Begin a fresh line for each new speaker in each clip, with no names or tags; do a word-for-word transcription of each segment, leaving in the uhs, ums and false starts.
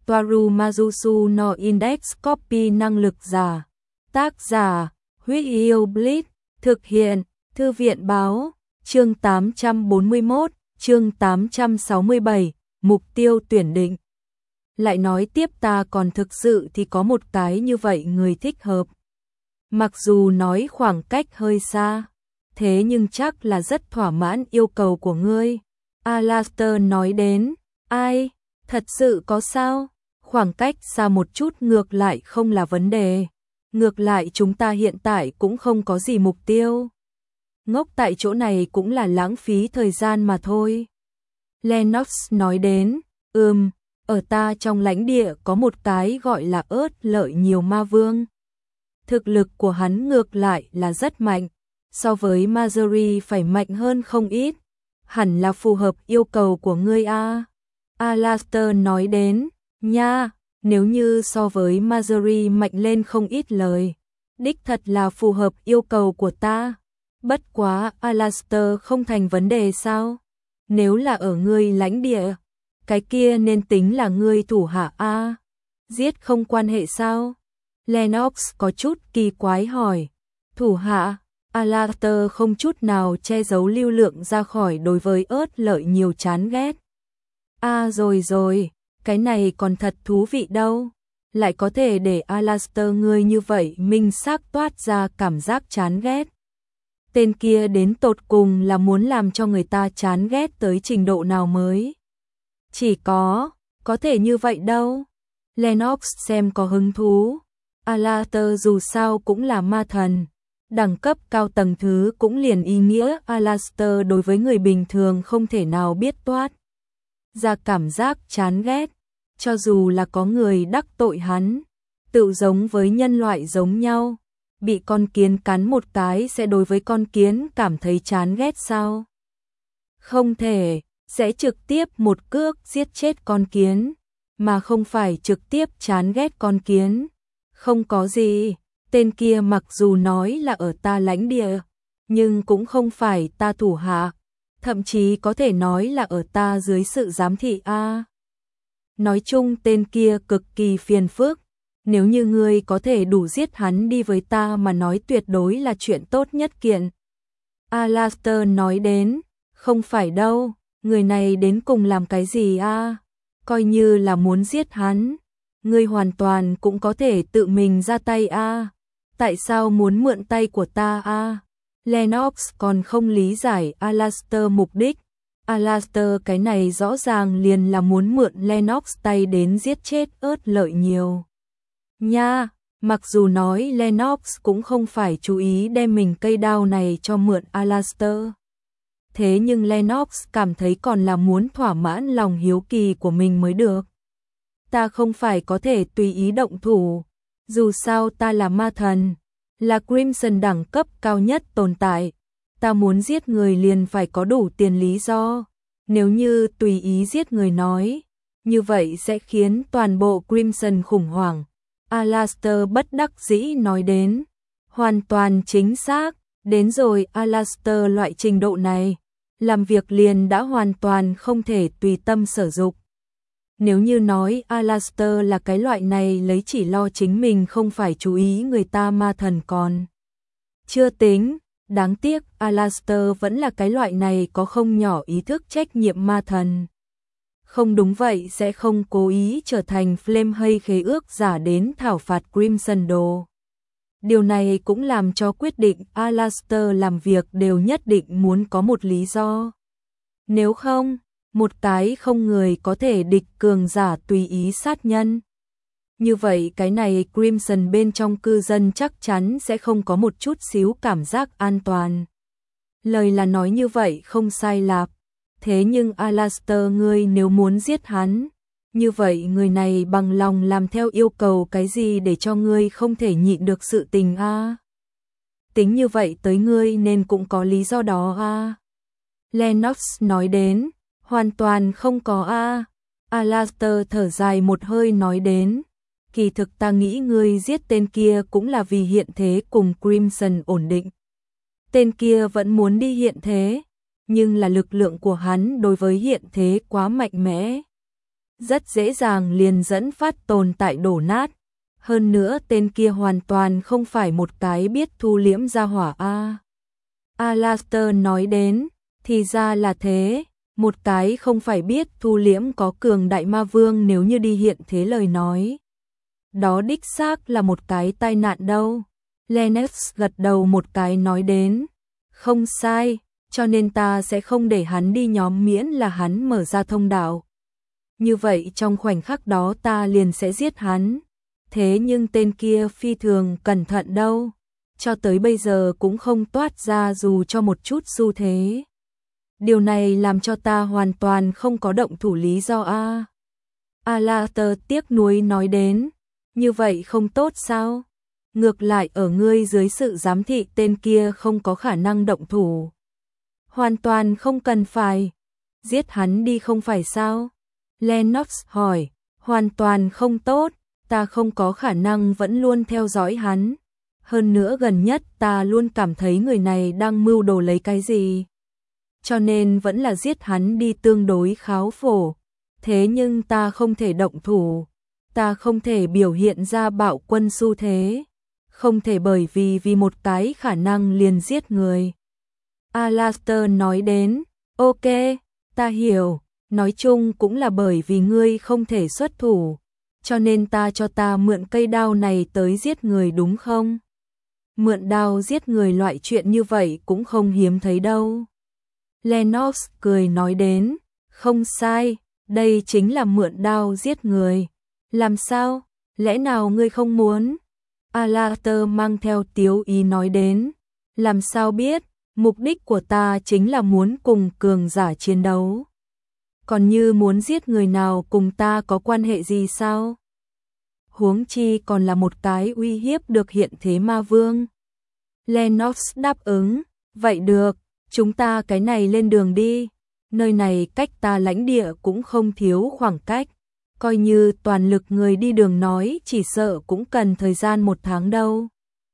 Toaru Majusu no Index Copy năng lực giả. Tác giả, Huyết Yêu Blitz, thực hiện, Thư viện báo, chương tám trăm bốn mươi mốt, chương tám trăm sáu mươi bảy, mục tiêu tuyển định. Lại nói tiếp ta còn thực sự thì có một cái như vậy người thích hợp. Mặc dù nói khoảng cách hơi xa, thế nhưng chắc là rất thỏa mãn yêu cầu của ngươi. Alastair nói đến, ai, thật sự có sao? Khoảng cách xa một chút ngược lại không là vấn đề. Ngược lại chúng ta hiện tại cũng không có gì mục tiêu. Ngốc tại chỗ này cũng là lãng phí thời gian mà thôi. Lennox nói đến, ừm, ở ta trong lãnh địa có một cái gọi là ớt lợi nhiều ma vương. Thực lực của hắn ngược lại là rất mạnh, so với Marjorie phải mạnh hơn không ít. Hẳn là phù hợp yêu cầu của ngươi a. Alastair nói đến, nha, nếu như so với Marjorie mạnh lên không ít lời, đích thật là phù hợp yêu cầu của ta. Bất quá Alastair không thành vấn đề sao? Nếu là ở ngươi lãnh địa, cái kia nên tính là ngươi thủ hạ a. Giết không quan hệ sao? Lennox có chút kỳ quái hỏi. Thủ hạ? Alastair không chút nào che giấu lưu lượng ra khỏi đối với ớt lợi nhiều chán ghét. À rồi rồi, cái này còn thật thú vị đâu. Lại có thể để Alastair ngươi như vậy minh xác toát ra cảm giác chán ghét. Tên kia đến tột cùng là muốn làm cho người ta chán ghét tới trình độ nào mới. Chỉ có, có thể như vậy đâu. Lennox xem có hứng thú. Alastair dù sao cũng là ma thần. Đẳng cấp cao tầng thứ cũng liền ý nghĩa Alastair đối với người bình thường không thể nào biết toát ra cảm giác chán ghét. Cho dù là có người đắc tội hắn, tự giống với nhân loại giống nhau, bị con kiến cắn một cái sẽ đối với con kiến cảm thấy chán ghét sao? Không thể, sẽ trực tiếp một cước giết chết con kiến, mà không phải trực tiếp chán ghét con kiến. Không có gì, tên kia mặc dù nói là ở ta lãnh địa, nhưng cũng không phải ta thủ hạ, thậm chí có thể nói là ở ta dưới sự giám thị a. Nói chung tên kia cực kỳ phiền phức, nếu như ngươi có thể đủ giết hắn đi với ta mà nói tuyệt đối là chuyện tốt nhất kiện. Alastair nói đến, không phải đâu, người này đến cùng làm cái gì a? Coi như là muốn giết hắn, ngươi hoàn toàn cũng có thể tự mình ra tay a. Tại sao muốn mượn tay của ta a? Lennox còn không lý giải Alastair mục đích. Alastair cái này rõ ràng liền là muốn mượn Lennox tay đến giết chết ớt lợi nhiều. Nha, mặc dù nói Lennox cũng không phải chú ý đem mình cây đao này cho mượn Alastair. Thế nhưng Lennox cảm thấy còn là muốn thỏa mãn lòng hiếu kỳ của mình mới được. Ta không phải có thể tùy ý động thủ, dù sao ta là ma thần, là Crimson đẳng cấp cao nhất tồn tại. Ta muốn giết người liền phải có đủ tiền lý do. Nếu như tùy ý giết người nói, như vậy sẽ khiến toàn bộ Crimson khủng hoảng. Alastair bất đắc dĩ nói đến. Hoàn toàn chính xác, đến rồi Alastair loại trình độ này, làm việc liền đã hoàn toàn không thể tùy tâm sở dục. Nếu như nói Alastair là cái loại này lấy chỉ lo chính mình không phải chú ý người ta ma thần còn chưa tính. Đáng tiếc Alastair vẫn là cái loại này có không nhỏ ý thức trách nhiệm ma thần. Không đúng vậy sẽ không cố ý trở thành Flame hay khế ước giả đến thảo phạt Crimson đồ. Điều này cũng làm cho quyết định Alastair làm việc đều nhất định muốn có một lý do. Nếu không, một cái không người có thể địch cường giả tùy ý sát nhân. Như vậy cái này Crimson bên trong cư dân chắc chắn sẽ không có một chút xíu cảm giác an toàn. Lời là nói như vậy không sai lạc. Thế nhưng Alastair ngươi nếu muốn giết hắn, như vậy người này bằng lòng làm theo yêu cầu cái gì để cho ngươi không thể nhịn được sự tình a? Tính như vậy tới ngươi nên cũng có lý do đó a. Lennox nói đến, hoàn toàn không có a. Alastair thở dài một hơi nói đến. Kỳ thực ta nghĩ ngươi giết tên kia cũng là vì hiện thế cùng Crimson ổn định. Tên kia vẫn muốn đi hiện thế, nhưng là lực lượng của hắn đối với hiện thế quá mạnh mẽ. rất dễ dàng liền dẫn phát tồn tại đổ nát. Hơn nữa tên kia hoàn toàn không phải một cái biết thu liễm ra hỏa a. Alastair nói đến, thì ra là thế, một cái không phải biết thu liễm có cường đại ma vương nếu như đi hiện thế lời nói. Đó đích xác là một cái tai nạn đâu. Lennox gật đầu một cái nói đến, không sai, cho nên ta sẽ không để hắn đi nhóm miễn là hắn mở ra thông đạo. Như vậy trong khoảnh khắc đó ta liền sẽ giết hắn. Thế nhưng tên kia phi thường cẩn thận đâu, cho tới bây giờ cũng không toát ra dù cho một chút xu thế. Điều này làm cho ta hoàn toàn không có động thủ lý do a. Alastair tiếc nuối nói đến, như vậy không tốt sao? Ngược lại ở ngươi dưới sự giám thị tên kia không có khả năng động thủ. Hoàn toàn không cần phải. Giết hắn đi không phải sao? Lennox hỏi, hoàn toàn không tốt, ta không có khả năng vẫn luôn theo dõi hắn. Hơn nữa gần nhất ta luôn cảm thấy người này đang mưu đồ lấy cái gì. Cho nên vẫn là giết hắn đi tương đối kháo phổ. Thế nhưng ta không thể động thủ. Ta không thể biểu hiện ra bạo quân xu thế. Không thể bởi vì vì một cái khả năng liền giết người. Alastair nói đến, ok, ta hiểu, nói chung cũng là bởi vì ngươi không thể xuất thủ, cho nên ta cho ta mượn cây đao này tới giết người đúng không? Mượn đao giết người loại chuyện như vậy cũng không hiếm thấy đâu. Lennox cười nói đến, không sai, đây chính là mượn đao giết người. Làm sao? Lẽ nào ngươi không muốn? Alastair mang theo tiếu ý nói đến, làm sao biết, mục đích của ta chính là muốn cùng cường giả chiến đấu. Còn như muốn giết người nào cùng ta có quan hệ gì sao? Huống chi còn là một cái uy hiếp được hiện thế ma vương. Lennox đáp ứng, vậy được, chúng ta cái này lên đường đi. Nơi này cách ta lãnh địa cũng không thiếu khoảng cách. Coi như toàn lực người đi đường nói chỉ sợ cũng cần thời gian một tháng đâu.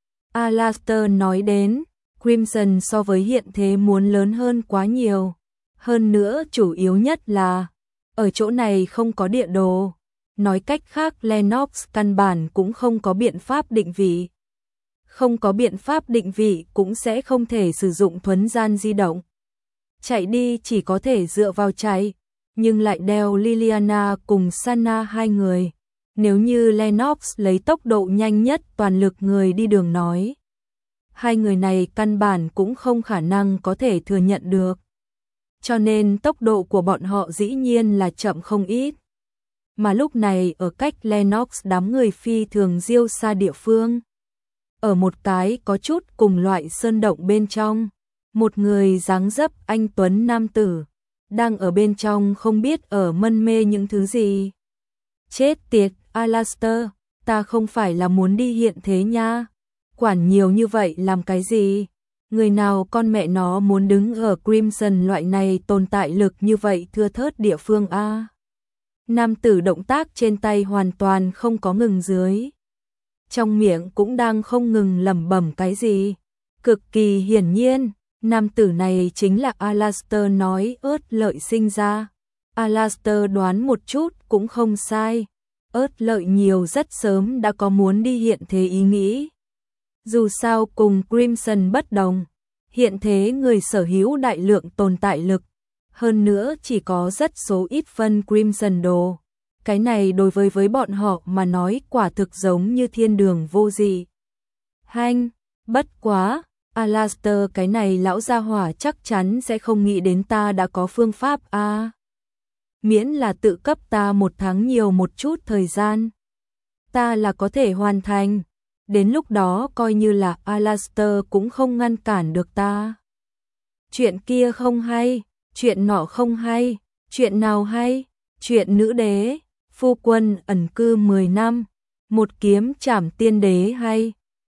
Alastair nói đến, Crimson so với hiện thế muốn lớn hơn quá nhiều. Hơn nữa chủ yếu nhất là, ở chỗ này không có địa đồ. Nói cách khác Lennox căn bản cũng không có biện pháp định vị. Không có biện pháp định vị cũng sẽ không thể sử dụng thuấn gian di động. Chạy đi chỉ có thể dựa vào chạy. Nhưng lại đeo Liliana cùng Sana hai người. Nếu như Lennox lấy tốc độ nhanh nhất toàn lực người đi đường nói, hai người này căn bản cũng không khả năng có thể thừa nhận được. Cho nên tốc độ của bọn họ dĩ nhiên là chậm không ít. Mà lúc này ở cách Lennox đám người phi thường diêu xa địa phương. Ở một cái có chút cùng loại sơn động bên trong, một người dáng dấp anh tuấn nam tử đang ở bên trong không biết ở mân mê những thứ gì. Chết tiệt, Alastair, ta không phải là muốn đi hiện thế nha. Quản nhiều như vậy làm cái gì? Người nào con mẹ nó muốn đứng ở Crimson loại này tồn tại lực như vậy thưa thớt địa phương a. Nam tử động tác trên tay hoàn toàn không có ngừng dưới. Trong miệng cũng đang không ngừng lẩm bẩm cái gì. Cực kỳ hiển nhiên, nam tử này chính là Alastair nói ớt lợi sinh ra. Alastair đoán một chút cũng không sai. Ớt lợi nhiều rất sớm đã có muốn đi hiện thế ý nghĩ. Dù sao cùng Crimson bất đồng, hiện thế người sở hữu đại lượng tồn tại lực. Hơn nữa chỉ có rất số ít phân Crimson đồ. Cái này đối với với bọn họ mà nói quả thực giống như thiên đường vô dị. Hanh, bất quá, Alastair cái này lão gia hỏa chắc chắn sẽ không nghĩ đến ta đã có phương pháp a. À, miễn là tự cấp ta một tháng nhiều một chút thời gian, ta là có thể hoàn thành. Đến lúc đó coi như là Alastair cũng không ngăn cản được ta. Chuyện kia không hay, chuyện nọ không hay, chuyện nào hay? Chuyện nữ đế, phu quân ẩn cư mười năm, một kiếm trảm tiên đế hay?